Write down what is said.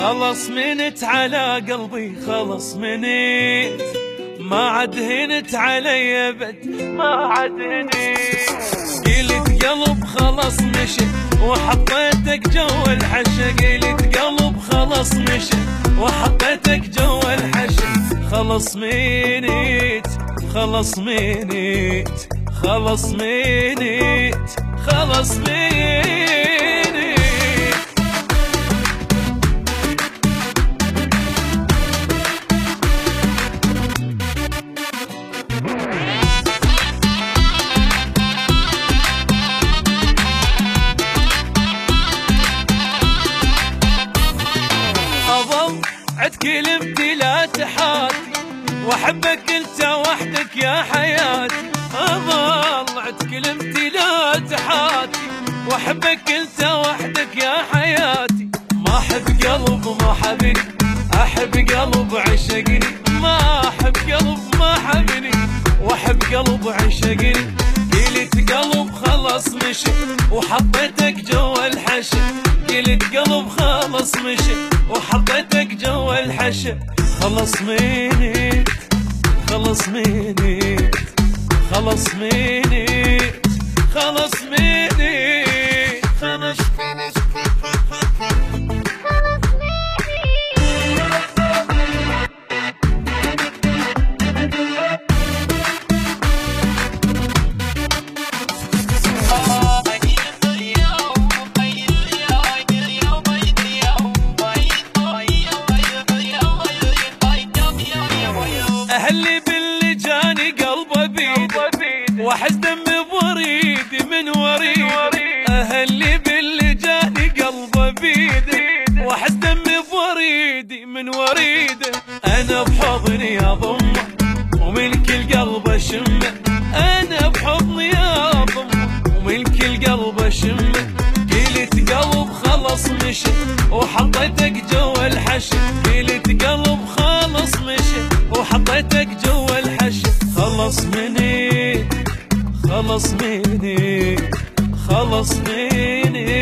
خلص منت على قلبي، خلص منت ما عاد هنت علي ابد، ما عاد هنت. قلت قلب خلص مشى وحطيتك جوا الحشا، قلت قلب خلص مشى وحطيتك جوا الحشا. خلص منت خلص منت خلص منت خلص منت. عد كلمتي لا تحاتي واحبك انت وحدك يا حياتي، اظل عد كلمتي لا تحاتي واحبك انت وحدك يا حياتي. ما احب قلب ما حبني، احب قلب عشقني، ما احب قلب ما حبني واحب قلب عشقني. قلت قلب خلص مشي وحطيتك جوا الحشا، قلت قلب خلص مشي وحطيتك جوا الحشا. خلص منت خلص منت خلص منت خلص منت خلص أهلي باللي جاني قلبه بيدي واحس دمي بريدي من وريدي. أهلي باللي جاني قلبه بيدي واحس دمي بريدي من وريده. أنا بحضني أضمه ومن كل قلب أشمه، أنا بحضني أضمه ومن كل قلب أشمه. قلت قلب خلص مشي وحطيتك جوا الحشا، قلت قلب خلص مشي وحطيتك جوا الحشا. خلص مني خلص مني خلص مني